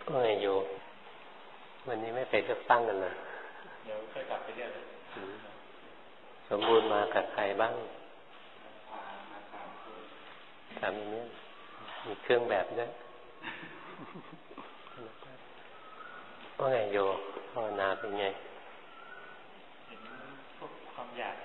ก็ไงโยวันนี้ไม่ไปเลือกตั้งกันนะเดี๋ยวค่อยกลับไปเรียกสมบูรณ์มากับใครบ้างถามอย่างนี้มีเครื่องแบบด้วยว่าไงโยภาวนาเป็นไงเห็นพวกความอยาก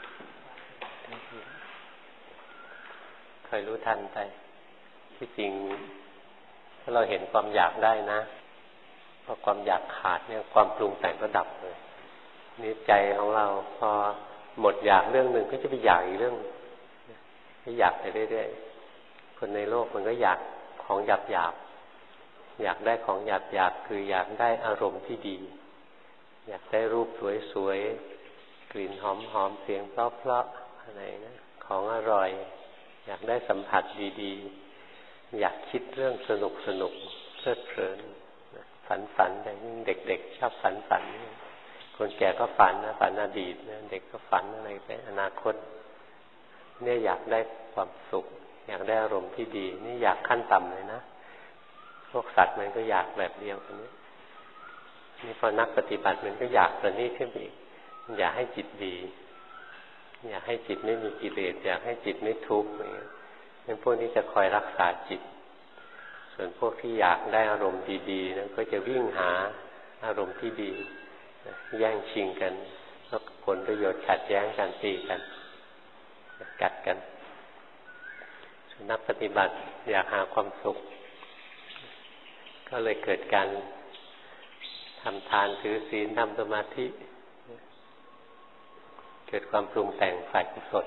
คอยรู้ทันไปที่จริงถ้าเราเห็นความอยากได้นะพอความอยากขาดเนี่ยความปรุงแต่งก็ดับเลยนี่ใจของเราพอหมดอยากเรื่องหนึ่งก็จะไปอยากอีกเรื่องก็อยากไปเรื่อยๆคนในโลกมันก็อยากของหยาบอยากได้ของหยาบคืออยากได้อารมณ์ที่ดีอยากได้รูปสวยๆกลิ่นหอมๆเสียงเพราะๆอะไรนะของอร่อยอยากได้สัมผัสดีๆอยากคิดเรื่องสนุกเพลิดเพลินฝันแต่ยิ่งเด็กๆชอบฝันคนแก่ก็ฝันนะฝันอดีตนะเด็กก็ฝันอะไรไปอนาคตเนี่ยอยากได้ความสุขอยากได้อารมณ์ที่ดีนี่อยากขั้นต่ำเลยนะพวกสัตว์มันก็อยากแบบเดียวกันนี้นี่พอนักปฏิบัติมันก็อยากประณีตขึ้นอีกอยากให้จิตดีอยากให้จิตไม่มีกิเลสอยากให้จิตไม่ทุกข์อย่างเงี้ยงั้นพวกนี้จะคอยรักษาจิตส่วนพวกที่อยากได้อารมณ์ดีๆนั้นก็จะวิ่งหาอารมณ์ที่ดีแย่งชิงกันแล้วผลประโยชน์ขัดแย้งกันตีกันกัดกันนักปฏิบัติอยากหาความสุขก็เลยเกิดการทำทานถือศีลทำสมาธิเกิดความปรุงแต่งฝ่ายกุศล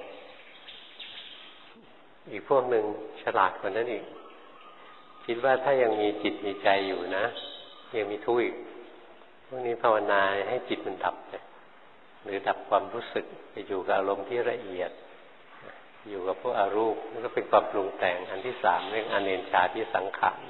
อีกพวกหนึ่งฉลาดกว่านั้นอีกคิดว่าถ้ายังมีจิตมีใจอยู่นะยังมีทุกข์อีกพวกนี้ภาวนาให้จิตมันดับไปหรือดับความรู้สึกไปอยู่กับอารมณ์ที่ละเอียดอยู่กับพวกอรูปนั่นก็เป็นความปรุงแต่งอันที่สามเรื่องอเนชชาที่สังขาร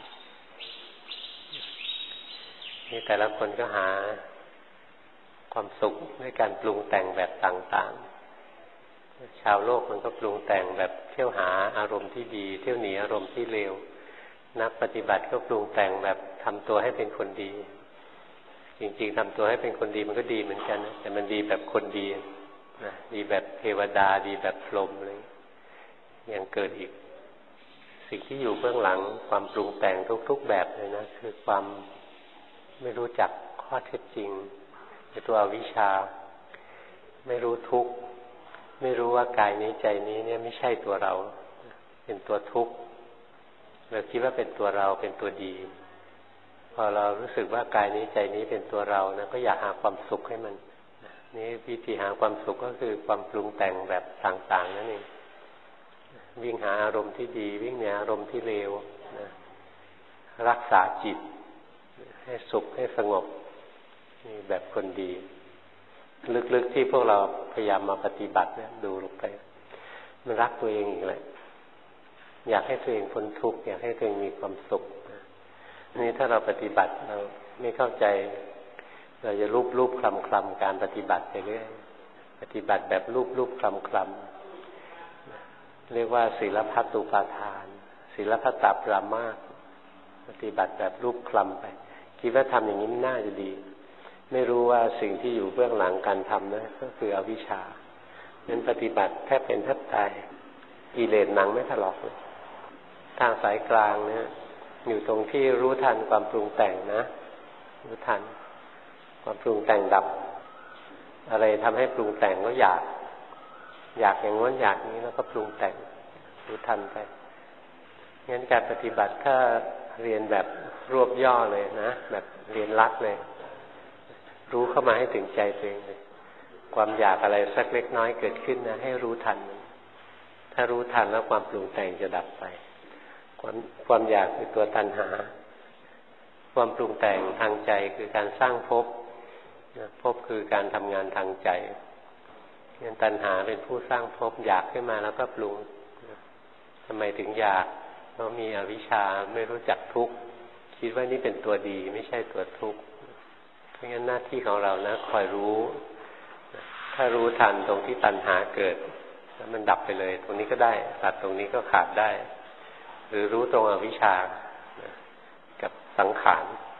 นี่แต่ละคนก็หาความสุขด้วยการปรุงแต่งแบบต่างๆชาวโลกมันก็ปรุงแต่งแบบเที่ยวหาอารมณ์ที่ดีเที่ยวหนีอารมณ์ที่เลวนักปฏิบัติก็ปรุงแต่งแบบทำตัวให้เป็นคนดีจริงๆทำตัวให้เป็นคนดีมันก็ดีเหมือนกันนะแต่มันดีแบบคนดีนะดีแบบเทวดาดีแบบพรหมอะไรยังเกิดอีกสิ่งที่อยู่เบื้องหลังความปรุงแต่งทุกๆแบบเลยนะคือความไม่รู้จักข้อเท็จจริงในตัวอวิชชาไม่รู้ทุกข์ไม่รู้ว่ากายนี้ใจนี้เนี่ยไม่ใช่ตัวเราเป็นตัวทุกข์เราคิดว่าเป็นตัวเราเป็นตัวดีพอเรารู้สึกว่ากายนี้ใจนี้เป็นตัวเรานะก็อยากหาความสุขให้มันนี่วิธีหาความสุขก็คือความปรุงแต่งแบบต่างๆนั่นเองวิ่งหาอารมณ์ที่ดีวิ่งหนีอารมณ์ที่เลวนะรักษาจิตให้สุขให้สงบนี่แบบคนดีลึกๆที่พวกเราพยายามมาปฏิบัติเนี่ยดูลงไปมันรักตัวเองอีกแหละอยากให้ตัวเองพ้นทุกข์อยากให้ตัวเองมีความสุขนี่ถ้าเราปฏิบัติเราไม่เข้าใจเราจะรูปคลำการปฏิบัติไปเรื่อยปฏิบัติแบบรูปคลำเรียกว่าศีลพัตตุปาทานศีลพัตตปรามาสปฏิบัติแบบรูปคลำไปคิดว่าทำอย่างนี้น่าจะดีไม่รู้ว่าสิ่งที่อยู่เบื้องหลังการทำนะก็คืออวิชชานั้นปฏิบัติแทบเป็นแทบตายกิเลสหนังไม่ถลอกเลยทางสายกลางเนี่ยอยู่ตรงที่รู้ทันความปรุงแต่งนะรู้ทันความปรุงแต่งดับอะไรทำให้ปรุงแต่งก็อยากอย่างง้นอยากนี้แล้วก็ปรุงแต่งรู้ทันไปงั้นการปฏิบัติถ้าเรียนแบบรวบย่อเลยนะแบบเรียนรัดเลยรู้เข้ามาให้ถึงใจตัวเองเลยความอยากอะไรสักเล็กน้อยเกิดขึ้นนะให้รู้ทันถ้ารู้ทันแล้วความปรุงแต่งจะดับไปความอยากคือตัวตัณหาความปรุงแต่งทางใจคือการสร้างภพคือการทำงานทางใจงั้นตัณหาเป็นผู้สร้างภพอยากขึ้นมาแล้วก็ปรุงทำไมถึงอยากเพราะมีอวิชชาไม่รู้จักทุกข์คิดว่านี่เป็นตัวดีไม่ใช่ตัวทุกข์เพราะงั้นหน้าที่ของเรานะคอยรู้ถ้ารู้ทันตรงที่ตัณหาเกิดแล้วมันดับไปเลยตรงนี้ก็ได้ตัดตรงนี้ก็ขาดได้หรือรู้ตรงอวิชชากับสังขาร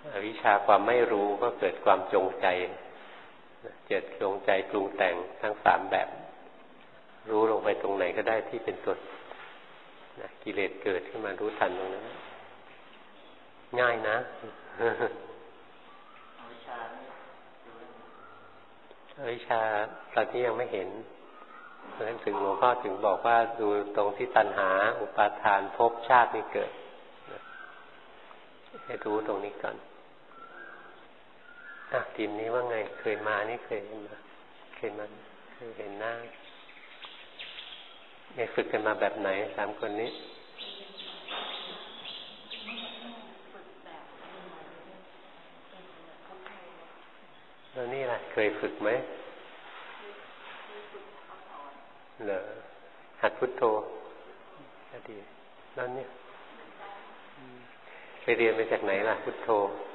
อวิชชาความไม่รู้ก็เกิดความจงใจเกิดจงใจปรุงแต่งทั้งสามแบบรู้ลงไปตรงไหนก็ได้ที่เป็นตัวกิเลสเกิดขึ้นมารู้ทันตรงนั้นง่ายนะอวิชชาตอนนี้ยังไม่เห็นเพราะฉะนั้นถึงหลวงพ่อถึงบอกว่าดูตรงที่ตัณหาอุปาทานภพชาตินี่เกิดให้รู้ตรงนี้ก่อนทีมนี้ว่าไงเคยมานี่เคยเห็นหน้าฝึกกันมาแบบไหนสามคนนี้แล้วนี่ล่ะเคยฝึกไหมเหรอหัดพุทโธดีแล้วเนี่ยไปเรียนมาจากไหนล่ะพุทโธ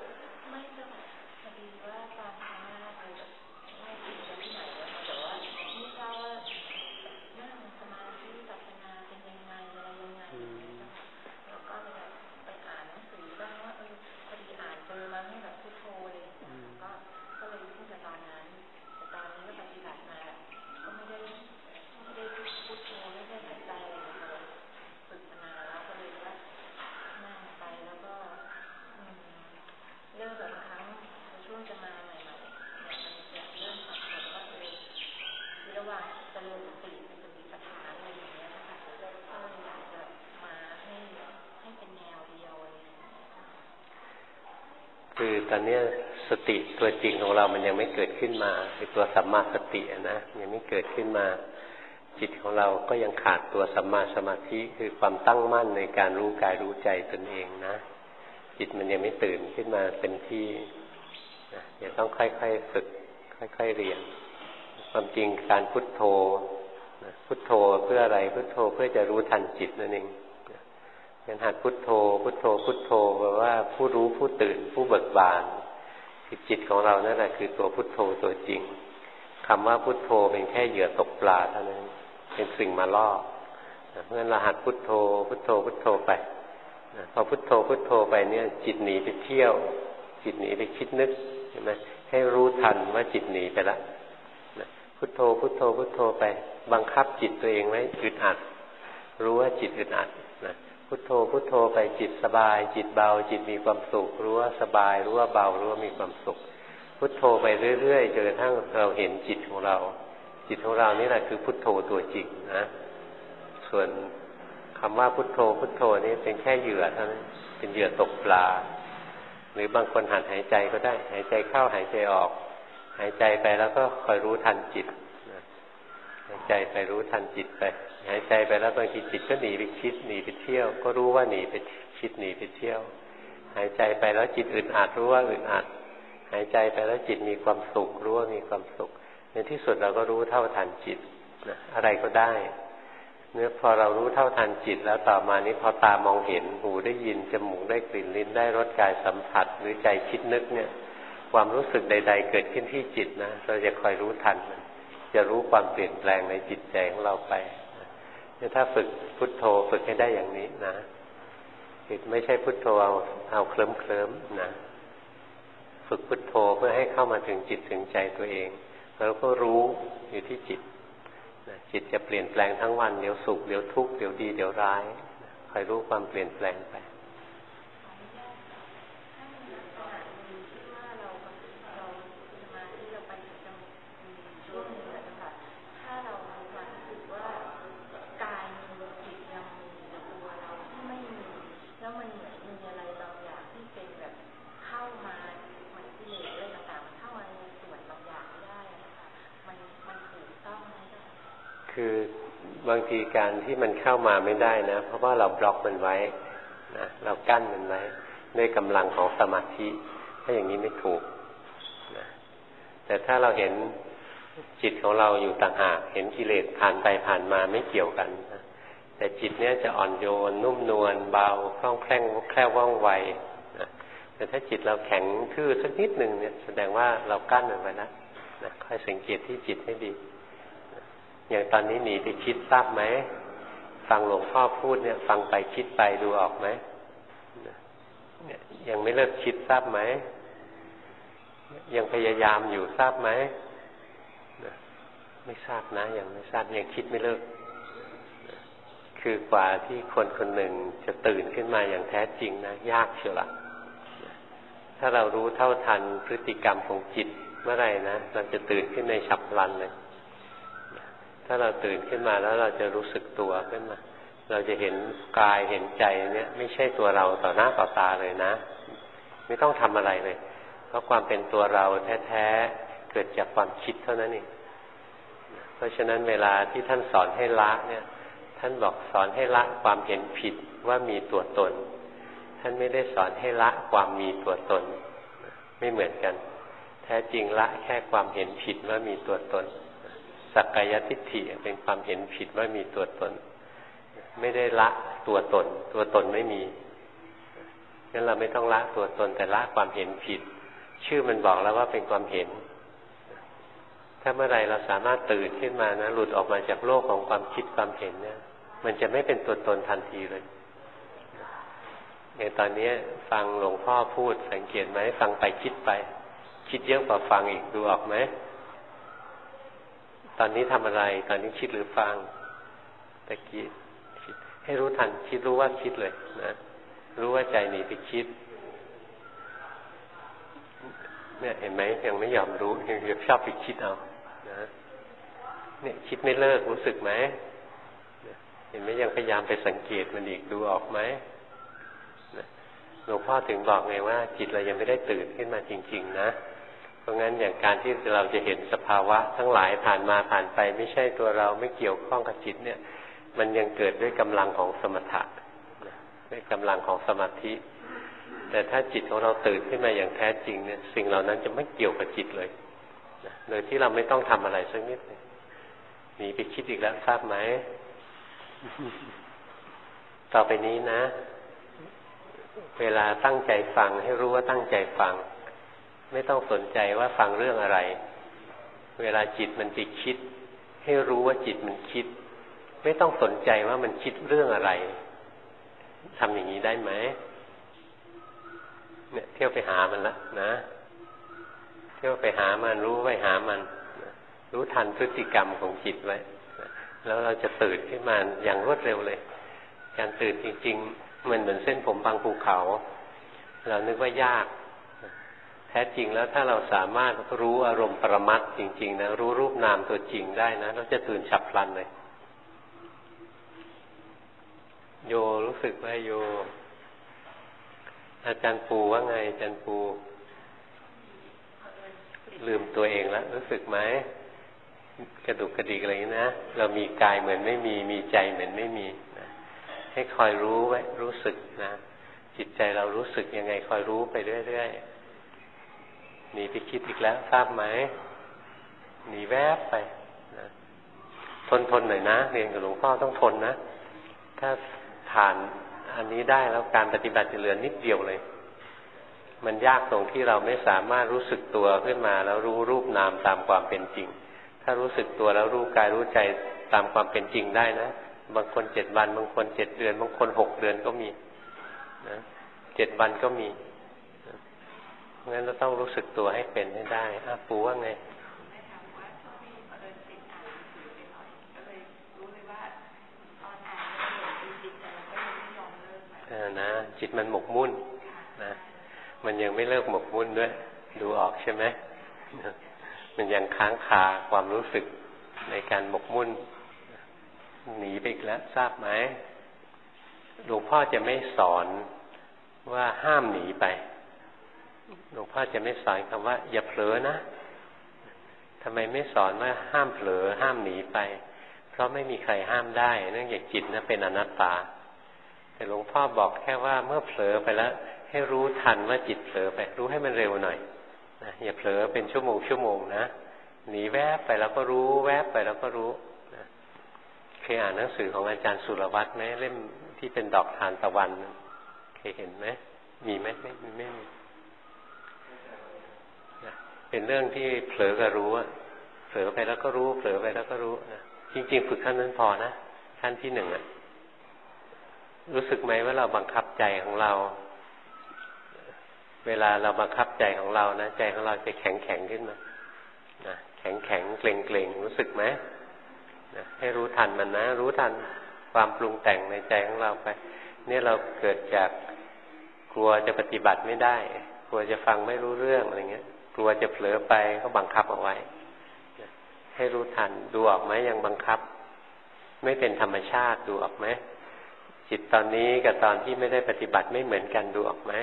คือตอนนี้สติตัวจริงของเรามันยังไม่เกิดขึ้นมาคือตัวสัมมาสตินะยังไม่เกิดขึ้นมาจิตของเราก็ยังขาดตัวสัมมาสมาธิคือความตั้งมั่นในการรู้กายรู้ใจตนเองนะจิตมันยังไม่ตื่นขึ้นมาเป็นที่เดี๋ยวต้องค่อยๆฝึกค่อยๆเรียนความจริงการพุทโธพุทโธเพื่ออะไรพุทโธเพื่อจะรู้ทันจิตนั่นเองการหัดพุทโธพุทโธพุทโธแปลว่าผู้รู้ผู้ตื่นผู้เบิกบานจิตของเรานั่นแหละคือตัวพุทโธตัวจริงคำว่าพุทโธเป็นแค่เหยื่อตกปลาเท่านั้นเป็นสิ่งมาล่อเพราะฉะนั้นเราหัดพุทโธพุทโธพุทโธไปพอพุทโธพุทโธไปเนี่ยจิตหนีไปเที่ยวจิตหนีไปคิดนึกใช่ไหมให้รู้ทันว่าจิตหนีไปแล้วพุทโธพุทโธพุทโธไปบังคับจิตตัวเองไว้อึดอัดรู้ว่าจิตอึดอัดนะพุทโธพุทโธไปจิตสบายจิตเบาจิตมีความสุขรู้ว่าสบายรู้ว่าเบารู้ว่ามีความสุขพุทโธไปเรื่อยๆจนกระทั่งเราเห็นจิตของเราจิตของเรานี่แหละคือพุทโธตัวจริงนะส่วนคำว่าพุทโธพุทโธนี่เป็นแค่เหยื่อเท่านั้นเป็นเหยื่อตกปลาหรือบางคนหัดหายใจก็ได้หายใจเข้าหายใจออกหายใจไปแล้วก็คอยรู้ทันจิตหายใจไปรู้ทันจิตไปหายใจไปแล้วบางทีจิตก็หนีไปคิดหนีไปเที่ยวก็รู้ว่าหนีไปคิดหนีไปเที่ยวหายใจไปแล้วจิตอึดอัดรู้ว่าอึดอัดหายใจไปแล้วจิตมีความสุขรู้ว่ามีความสุขในที่สุดเราก็รู้เท่าทันจิตนะอะไรก็ได้เมื่อพอเรารู้เท่าทันจิตแล้วต่อมานี้พอตามองเห็นหูได้ยินจมูกได้กลิ่นลิ้นได้รสกายสัมผัสหรือใจคิดนึกเนี่ยความรู้สึกใดๆเกิดขึ้นที่จิตนะเราจะคอยรู้ทันมันจะรู้ความเปลี่ยนแปลงในจิตใจของเราไปถ้าฝึกพุทโธฝึกให้ได้อย่างนี้นะจิตไม่ใช่พุทโธเอาเคลิ้มนะฝึกพุทโธเพื่อให้เข้ามาถึงจิตถึงใจตัวเองแล้วก็รู้อยู่ที่จิตจิตจะเปลี่ยนแปลงทั้งวันเดี๋ยวสุขเดี๋ยวทุกข์เดี๋ยวดีเดี๋ยวร้ายคอยรู้ความเปลี่ยนแปลงไปคือบางทีการที่มันเข้ามาไม่ได้นะเพราะว่าเราบล็อกมันไว้นะเรากั้นมันไว้ด้วยกำลังของสมาธิถ้าอย่างนี้ไม่ถูกนะแต่ถ้าเราเห็นจิตของเราอยู่ต่างหากเห็นกิเลสผ่านไปผ่านมาไม่เกี่ยวกันนะแต่จิตเนี้ยจะอ่อนโยนนุ่มนวลเบาคล่องแคล่วว่องไวนะแต่ถ้าจิตเราแข็งทื่อสักนิดหนึ่งเนี่ยแสดงว่าเรากั้นมันไว้แล้วนะค่อยสังเกตที่จิตให้ดีอย่างตอนนี้หนีไปคิดทราบไหมฟังหลวงพ่อพูดเนี่ยฟังไปคิดไปดูออกไหมยังไม่เลิกคิดทราบไหมยังพยายามอยู่ทราบไหมไม่ทราบนะยังไม่ทราบยังคิดไม่เลิกคือกว่าที่คนคนหนึ่งจะตื่นขึ้นมาอย่างแท้จริงนะยากเชียวละถ้าเรารู้เท่าทันพฤติกรรมของจิตเมื่อไหร่นะเราจะตื่นขึ้นในฉับพลันเลยถ้าเราตื่นขึ้นมาแล้วเราจะรู้สึกตัวขึ้นมาเราจะเห็นกายเห็นใจเนี่ยไม่ใช่ตัวเราต่อหน้าต่อตาเลยนะไม่ต้องทำอะไรเลยเพราะความเป็นตัวเราแท้ๆเกิดจากความคิดเท่านั้นเองเพราะฉะนั้นเวลาที่ท่านสอนให้ละเนี่ยท่านบอกสอนให้ละความเห็นผิดว่ามีตัวตนท่านไม่ได้สอนให้ละความมีตัวตนไม่เหมือนกันแท้จริงละแค่ความเห็นผิดว่ามีตัวตนสักกายทิฏฐิเป็นความเห็นผิดว่ามีตัวตนไม่ได้ละตัวตนตัวตนไม่มีงั้นเราไม่ต้องละตัวตนแต่ละความเห็นผิดชื่อมันบอกแล้วว่าเป็นความเห็นถ้าเมื่อไรเราสามารถตื่นขึ้นมานะหลุดออกมาจากโลกของความคิดความเห็นเนี่ยมันจะไม่เป็นตัวตนทันทีเลยอย่างตอนนี้ฟังหลวงพ่อพูดสังเกตไหมฟังไปคิดไปคิดเยอะกว่าฟังอีกดูออกไหมตอนนี้ทำอะไรตอนนี้คิดหรือฟังตะกี้ให้รู้ทันคิดรู้ว่าคิดเลยนะรู้ว่าใจหนีไปคิดเนี่ยเห็นไหมยังไม่ยอมรู้ยังชอบไปคิดเอานะเนี่ยคิดไม่เลิกรู้สึกไหมเห็นไหมยังพยายามไปสังเกตมันอีกดูออกไหมหลวงพ่อถึงบอกไงว่าจิตเรายังไม่ได้ตื่นขึ้นมาจริงๆนะเพราะงั้นอย่างการที่เราจะเห็นสภาวะทั้งหลายผ่านมาผ่านไปไม่ใช่ตัวเราไม่เกี่ยวข้องกับจิตเนี่ยมันยังเกิดด้วยกำลังของสมถะด้วยกำลังของสมาธิแต่ถ้าจิตของเราตื่นขึ้นมาอย่างแท้จริงเนี่ยสิ่งเหล่านั้นจะไม่เกี่ยวกับจิตเลยโดยที่เราไม่ต้องทำอะไรสักนิดเลยหนีไปคิดอีกแล้วทราบไหม ต่อไปนี้นะเวลาตั้งใจฟังให้รู้ว่าตั้งใจฟังไม่ต้องสนใจว่าฟังเรื่องอะไรเวลาจิตมันไปคิดให้รู้ว่าจิตมันคิดไม่ต้องสนใจว่ามันคิดเรื่องอะไรทำอย่างนี้ได้ไหมเนี่ยเที่ยวไปหามันละนะเที่ยวไปหามันรู้ไว้หามันรู้ทันพฤติกรรมของจิตไว้แล้วเราจะตื่นขึ้นมาอย่างรวดเร็วเลยการตื่นจริงๆมันเหมือนเส้นผมบางภูเขาเรานึกว่ายากแท้จริงแล้วถ้าเราสามารถรู้อารมณ์ปรมัตถ์จริงๆนะรู้รูปนามตัวจริงได้นะเราจะตื่นฉับพลันเลยโยรู้สึกไหมโยอาจารย์ปูว่าไงอาจารย์ปูลืมตัวเองแล้วรู้สึกไหมกระดุกกระดิกอะไรอย่างนี้นะเรามีกายเหมือนไม่มีมีใจเหมือนไม่มีนะให้คอยรู้ไว้รู้สึกนะจิตใจเรารู้สึกยังไงคอยรู้ไปเรื่อยๆหนีไปคิดอีกแล้วทราบไหมหนีแวบไปนะทนหน่อยนะเรียนกับหลวงพ่อต้องทนนะถ้าผ่านอันนี้ได้แล้วการปฏิบัติจะเหลือนิดเดียวเลยมันยากตรงที่เราไม่สามารถรู้สึกตัวขึ้นมาแล้วรู้รูปนามตามความเป็นจริงถ้ารู้สึกตัวแล้วรู้กายรู้ใจตามความเป็นจริงได้นะบางคน7 วันบางคน7 เดือนบางคน6 เดือนก็มีนะ7 วันก็มีงั้นเราต้องรู้สึกตัวให้เป็นให้ได้ปูว่าไงนะจิตมันหมกมุ่นนะมันยังไม่เลิกหมกมุ่นด้วยดูออกใช่ไหมมันยังค้างคาความรู้สึกในการหมกมุ่นหนีไปอีกแล้วทราบไหมหลวงพ่อจะไม่สอนว่าห้ามหนีไปหลวงพ่อจะไม่สอนคำว่าอย่าเผลอนะทำไมไม่สอนว่าห้ามเผลอห้ามหนีไปเพราะไม่มีใครห้ามได้เนื่องจากจิตนั้นเป็นอนัตตาแต่หลวงพ่อบอกแค่ว่าเมื่อเผลอไปแล้วให้รู้ทันว่าจิตเผลอไปรู้ให้มันเร็วหน่อยนะอย่าเผลอเป็นชั่วโมงนะหนีแวบไปแล้วก็รู้แวบไปแล้วก็รู้นะเคยอ่านหนังสือของอาจารย์สุรวัตรไหมเล่มที่เป็นดอกทานตะวันเคยเห็นไหมมีไหมไม่มีนะเป็นเรื่องที่เผลอก็รู้อะเผลอไปแล้วก็รู้เผลอไปแล้วก็รู้นะจริงๆฝึกขั้นนั้นพอนะขั้นที่ 1รู้สึกไหมว่าเราบังคับใจของเราเวลาเราบังคับใจของเรานะใจของเราจะแข็งแข็งขึ้นมานะแข็งแข็งเกร็งเกร็งรู้สึกไหมนะให้รู้ทันมันนะรู้ทันความปรุงแต่งในใจของเราไปเนี่ยเราเกิดจากกลัวจะปฏิบัติไม่ได้กลัวจะฟังไม่รู้เรื่องอะไรเงี้ยกลัวจะเผลอไปก็บังคับเอาไว้ให้รู้ทันดูออกไหมยังบังคับไม่เป็นธรรมชาติดูออกไหมจิตตอนนี้กับตอนที่ไม่ได้ปฏิบัติไม่เหมือนกันดูออกไหม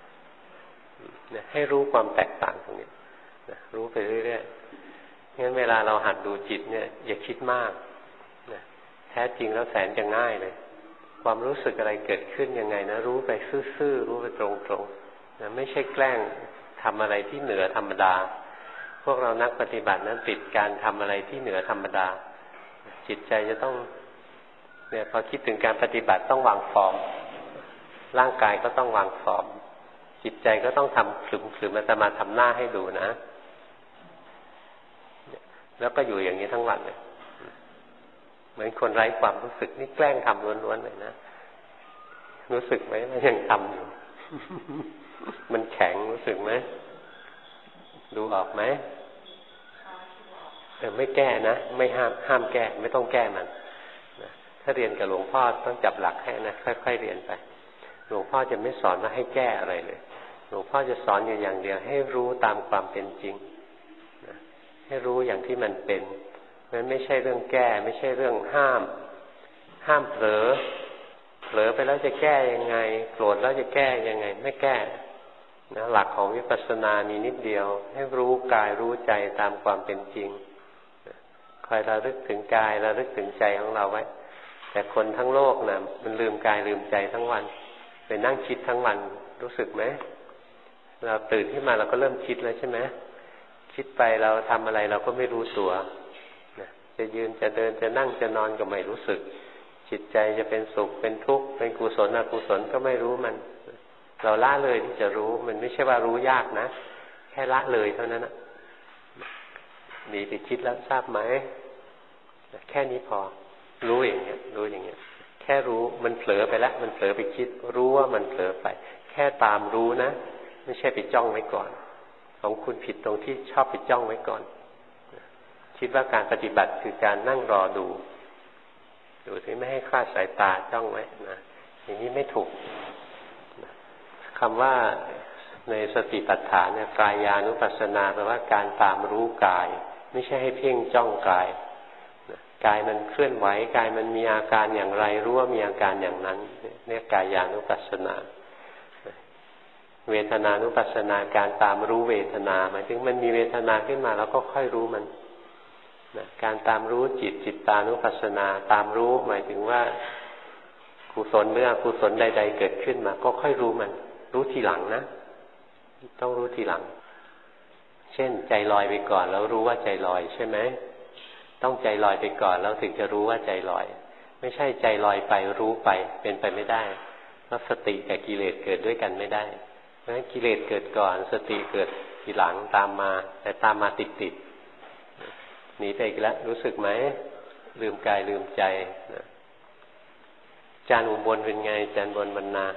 ให้รู้ความแตกต่างตรงนี้รู้ไปเรื่อยๆงั้นเวลาเราหัดดูจิตเนี่ยอย่าคิดมากแท้จริงแล้วแสนจะง่ายเลยความรู้สึกอะไรเกิดขึ้นยังไงนะรู้ไปซื่อๆรู้ไปตรงๆนะไม่ใช่แกล้งทำอะไรที่เหนือธรรมดาพวกเรานักปฏิบัตินั้นติดการทำอะไรที่เหนือธรรมดาจิตใจจะต้องเนี่ยพอคิดถึงการปฏิบัติต้องวางฟอร์มร่างกายก็ต้องวางฟอร์มจิตใจก็ต้องทำขลุ่มๆอาตมาทำหน้าให้ดูนะแล้วก็อยู่อย่างนี้ทั้งวันเลยเหมือนคนไร้ความรู้สึกนี่แกล้งทำล้วนๆเลยนะรู้สึกไหมว่ายังทำอยู่ มันแข็งรู้สึกไหมดูออกไหมแต่ไม่แก้นะไม่ห้ามแก้ไม่ต้องแก้มันนะถ้าเรียนกับหลวงพ่อต้องจับหลักให้นะค่อยๆเรียนไปหลวงพ่อจะไม่สอนว่าให้แก้อะไรเลยหลวงพ่อจะสอนอย่างเดียวให้รู้ตามความเป็นจริงนะให้รู้อย่างที่มันเป็นมันไม่ใช่เรื่องแก้ไม่ใช่เรื่องห้ามเผลอไปแล้วจะแก้ยังไงโกรธแล้วจะแก้ยังไงไม่แก้นะหลักของวิปัสสนามีนิดเดียวให้รู้กายรู้ใจตามความเป็นจริงคอยระลึกถึงกายระลึกถึงใจของเราไว้แต่คนทั้งโลกนะมันลืมกายลืมใจทั้งวันไปนั่งคิดทั้งวันรู้สึกไหมเราตื่นขึ้นมาเราก็เริ่มคิดแล้วใช่ไหมคิดไปเราทำอะไรเราก็ไม่รู้ตัวจะยืนจะเดินจะนั่งจะนอนก็ไม่รู้สึกจิตใจจะเป็นสุขเป็นทุกข์เป็นกุศลอกุศลก็ไม่รู้มันเราละเลยที่จะรู้มันไม่ใช่ว่ารู้ยากนะแค่ละเลยเท่านั้นนะหนีไปคิดแล้วทราบไหมแค่นี้พอรู้อย่างเงี้ยรู้อย่างเงี้ยแค่รู้มันเผลอไปแล้วมันเผลอไปคิดรู้ว่ามันเผลอไปแค่ตามรู้นะไม่ใช่ไปจ้องไว้ก่อนของคุณผิดตรงที่ชอบไปจ้องไว้ก่อนคิดว่าการปฏิบัติคือการนั่งรอดูที่ไม่ให้คลาดสายตาจ้องไว้นะอย่างนี้ไม่ถูกคำว่าในสติปัฏฐานเนี่ยกายานุปัสสนาแปลว่าการตามรู้กายไม่ใช่ให้เพ่งจ้องกายกายมันเคลื่อนไหวกายมันมีอาการอย่างไรรู้ว่ามีอาการอย่างนั้นเนี่ยกายานุปัสสนาเวทนานุปัสสนาการตามรู้เวทนาหมายถึงมันมีเวทนาขึ้นมาแล้วก็ค่อยรู้มันการตามรู้จิตจิตตานุปัสสนาตามรู้หมายถึงว่ากุศลหรืออกุศลใดๆเกิดขึ้นมาก็ค่อยรู้มันรู้ทีหลังนะต้องรู้ทีหลังเช่นใจลอยไปก่อนแล้วรู้ว่าใจลอยใช่ไหมต้องใจลอยไปก่อนแล้วถึงจะรู้ว่าใจลอยไม่ใช่ใจลอยไปรู้ไปเป็นไปไม่ได้เพราะสติกับกิเลสเกิดด้วยกันไม่ได้เพราะฉะนั้นกิเลสเกิดก่อนสติเกิดทีหลังตามมาแต่ตามมาติดหนีไปอีกแล้วรู้สึกไหมลืมกายลืมใจนะจานอุบลเป็นไงจานบนบรรณา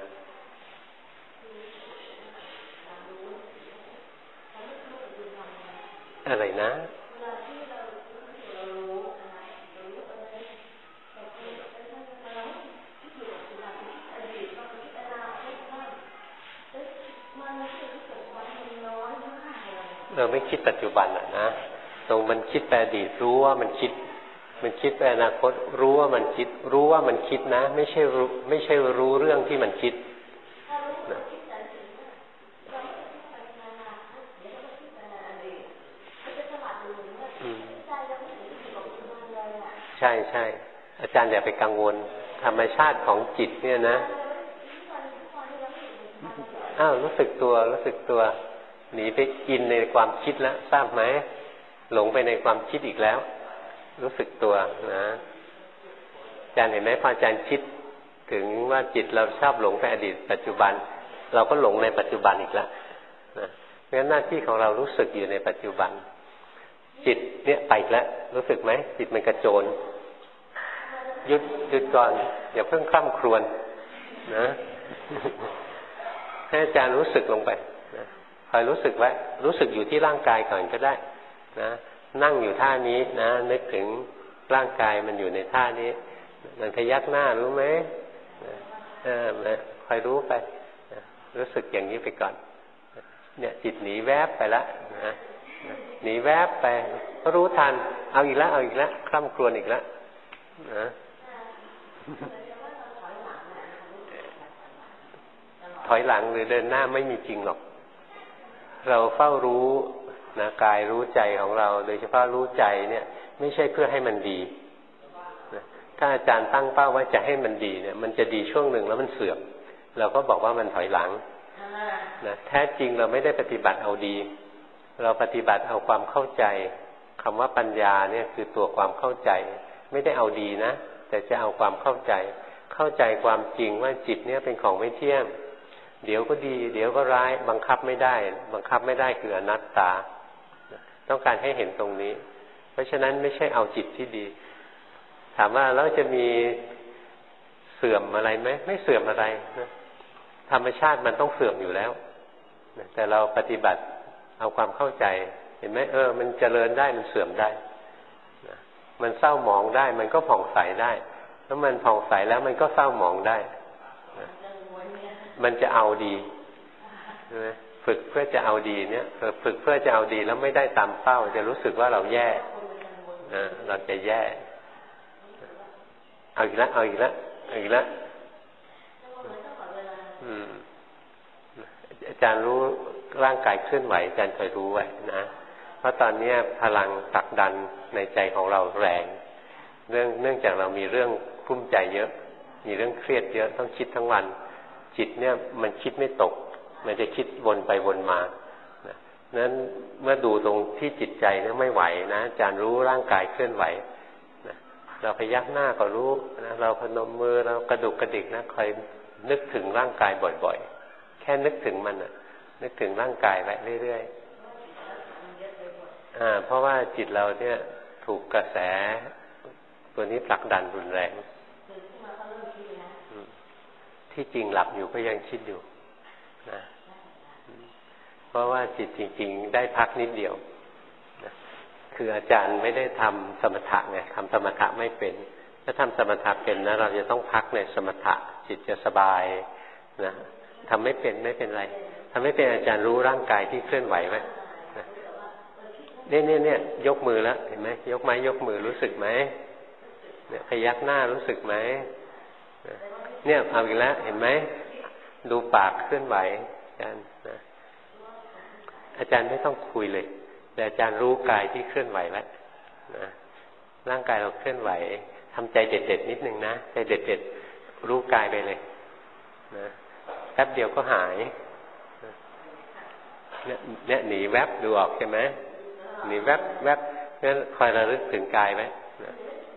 อะไรนะเราไม่คิดปัจจุบันนะตรงมันคิดไปอดีตรู้ว่ามันคิดไปอนาคตรู้ว่ามันคิดรู้ว่ามันคิดนะไม่ใช่รู้เรื่องที่มันคิดนะใช่อาจารย์อย่าไปกังวลธรรมชาติของจิตเนี่ยนะรู้สึกตัวหนีไปอินในความคิดแล้วทราบไหมหลงไปในความคิดอีกแล้วรู้สึกตัวนะอาจารย์เห็นไหมพออาจารย์คิดถึงว่าจิตเราชอบหลงไปอดีตปัจจุบันเราก็หลงในปัจจุบันอีกแล้วนะเพราะฉะนั้นหน้าที่ของเรารู้สึกอยู่ในปัจจุบันจิตเนี่ยไปอีกแล้วรู้สึกไหมจิตมันกระโจนหยุดก่อนอย่าเพิ่งคร่ำครวญนะให้อาจารย์รู้สึกลงไปนะคอยรู้สึกไว้รู้สึกอยู่ที่ร่างกายก่อนก็ได้นะนั่งอยู่ท่านี้นะนึกถึงร่างกายมันอยู่ในท่านี้มันพยักหน้ารู้ไหมคอยรู้ไปรู้สึกอย่างนี้ไปก่อนเนี่ยจิตหนีแวบไปแล้วนะหนีแวบไปก็รู้ทันเอาอีกแล้วคร่ำครวญอีกแล้วนะถอยหลังหรือเดินหน้าไม่มีจริงหรอกเราเฝ้ารู้นะกายรู้ใจของเราโดยเฉพาะรู้ใจเนี่ยไม่ใช่เพื่อให้มันดีนะถ้าอาจารย์ตั้งเป้าว่าจะให้มันดีเนี่ยมันจะดีช่วงหนึ่งแล้วมันเสื่อมเราก็บอกว่ามันถอยหลังนะแท้จริงเราไม่ได้ปฏิบัติเอาดีเราปฏิบัติเอาความเข้าใจคำว่าปัญญาเนี่ยคือตัวความเข้าใจไม่ได้เอาดีนะแต่จะเอาความเข้าใจความจริงว่าจิตเนี่ยเป็นของไม่เที่ยงเดี๋ยวก็ดีเดี๋ยวก็ร้ายบังคับไม่ได้คืออนัตตาต้องการให้เห็นตรงนี้เพราะฉะนั้นไม่ใช่เอาจิตที่ดีถามว่าแล้วจะมีเสื่อมอะไรไหมไม่เสื่อมอะไรนะธรรมชาติมันต้องเสื่อมอยู่แล้วแต่เราปฏิบัติเอาความเข้าใจเห็นไหมมันเจริญได้มันเสื่อมได้มันเศร้าหมองได้มันก็ผ่องใสได้แล้วมันผ่องใสแล้วมันก็เศร้าหมองได้มันจะเอาดีฝึกเพื่อจะเอาดีเนี่ยฝึกเพื่อจะเอาดีแล้วไม่ได้ตามเป้าจะรู้สึกว่าเราแย่เราจะแย่เอาอีกแล้วอาจารย์รู้ร่างกายเคลื่อนไหวอาจารย์เคยรู้ไว้นะเพราะตอนนี้พลังผลักดันในใจของเราแรงเนื่องจากเรามีเรื่องกุ้มใจเยอะมีเรื่องเครียดเยอะต้องคิดทั้งวันจิตเนี่ยมันคิดไม่ตกมันจะคิดวนไปวนมานั้นเมื่อดูตรงที่จิตใจเนี่ยไม่ไหวนะอาจารย์รู้ร่างกายเคลื่อนไหวนะเราพยักหน้าก็รู้นะเราพนมมือเรากระดุกกระดิกนะคอยนึกถึงร่างกายบ่อยๆแค่นึกถึงมันนะนึกถึงร่างกายไว้เรื่อยๆเพราะว่าจิตเราเนี่ยถูกกระแสตัวนี้ผลักดันรุนแรงที่จริงหลับอยู่ก็ยังคิดอยู่นะเพราะว่าจิตจริงๆได้พักนิดเดียวนะคืออาจารย์ไม่ได้ทำสมถะไงทำสมถะไม่เป็นถ้าทำสมถะเป็นนะเราจะต้องพักในสมถะจิตจะสบายนะทำไม่เป็นไม่เป็นไรทำไม่เป็นอาจารย์รู้ร่างกายที่เคลื่อนไหวไหมเนี่ยยกมือแล้วเห็นไหมยกไม้ยกมือรู้สึกไหมเนี่ยพยักหน้ารู้สึกไหมเนี่ยเอาอีกแล้วเห็นไหมดูปากเคลื่อนไหวอาจารย์ไม่ต้องคุยเลยแต่อาจารย์รู้กายที่เคลื่อนไหวแล้วนะร่างกายเราเคลื่อนไหวทำใจเด็ดๆนิดนึงนะใจเด็ดๆรู้กายไปเลยนะแป๊บเดียวก็หายเนี่ยหนีแวบดูออกใช่ไหมหนีแวบงั้นคอยระลึกถึงกายไว้นะ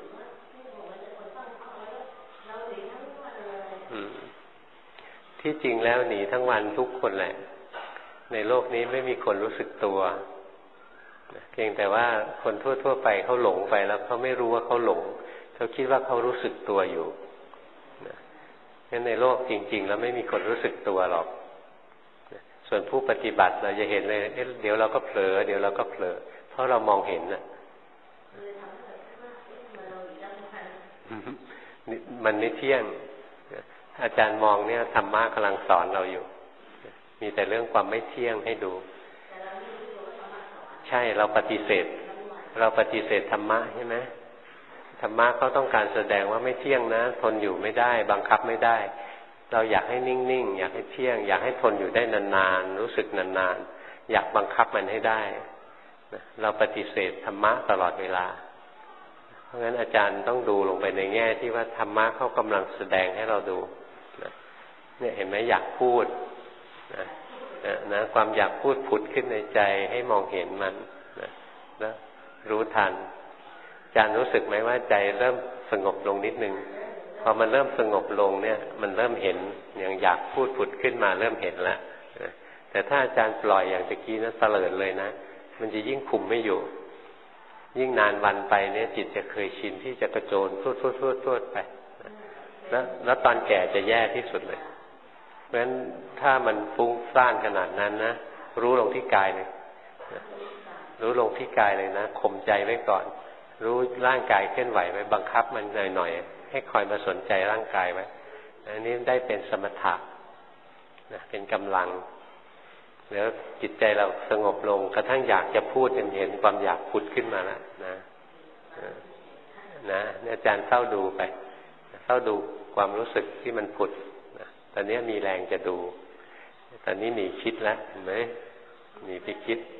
ที่จริงแล้วหนีทั้งวันทุกคนแหละในโลกนี้ไม่มีคนรู้สึกตัวเพียงแต่ว่าคนทั่วๆไปเขาหลงไปแล้วเขาไม่รู้ว่าเขาหลงเขาคิดว่าเขารู้สึกตัวอยู่งั้นในโลกจริงๆแล้วไม่มีคนรู้สึกตัวหรอกส่วนผู้ปฏิบัติเราจะเห็นเลยเดี๋ยวเราก็เผลอเดี๋ยวเราก็เผลอเพราะเรามองเห็นน่ะมันไม่เที่ยงอาจารย์มองเนี่ยธรรมะกำลังสอนเราอยู่มีแต่เรื่องความไม่เที่ยงให้ดูใช่เราปฏิเสธธรรมะใช่ไหมธรรมะเขาต้องการแสดงว่าไม่เที่ยงนะทนอยู่ไม่ได้บังคับไม่ได้เราอยากให้นิ่งๆอยากให้เที่ยงอยากให้ทนอยู่ได้นานๆรู้สึกนานๆอยากบังคับมันให้ได้เราปฏิเสธธรรมะตลอดเวลาเพราะงั้นอาจารย์ต้องดูลงไปในแง่ที่ว่าธรรมะเขากำลังแสดงให้เราดูเนี่ยเห็นไหมอยากพูดนะความอยากพูดผุดขึ้นในใจให้มองเห็นมันนะรู้ทันอาจารย์รู้สึกไหมว่าใจเริ่มสงบลงนิดนึงพอมันเริ่มสงบลงเนี่ยมันเริ่มเห็นอย่างอยากพูดผุดขึ้นมาเริ่มเห็นแล้วแต่ถ้าอาจารย์ปล่อยอย่างตะกี้นะเตลิดเลยนะมันจะยิ่งคุมไม่อยู่ยิ่งนานวันไปเนี่ยจิตจะเคยชินที่จะกระโจนพรวดไปแล้วตอนแก่จะแย่ที่สุดเลยเพราะฉะนั้นถ้ามันฟุ้งซ่านขนาดนั้นนะรู้ลงที่กายเลยรู้ลงที่กายเลยนะข่มใจไว้ก่อนรู้ร่างกายเคลื่อนไหวไว้บังคับมันหน่อยๆให้คอยมาสนใจร่างกายไว้อันนี้ได้เป็นสมถะนะเป็นกำลังแล้วจิตใจเราสงบลงกระทั่งอยากจะพูดเห็นความอยากผุดขึ้นมาแล้วนะอาจารย์เฝ้าดูไปเฝ้าดูความรู้สึกที่มันผุดนะตอนนี้มีแรงจะดูตอนนี้มีคิดแล้วเห็นไหมมีไปคิด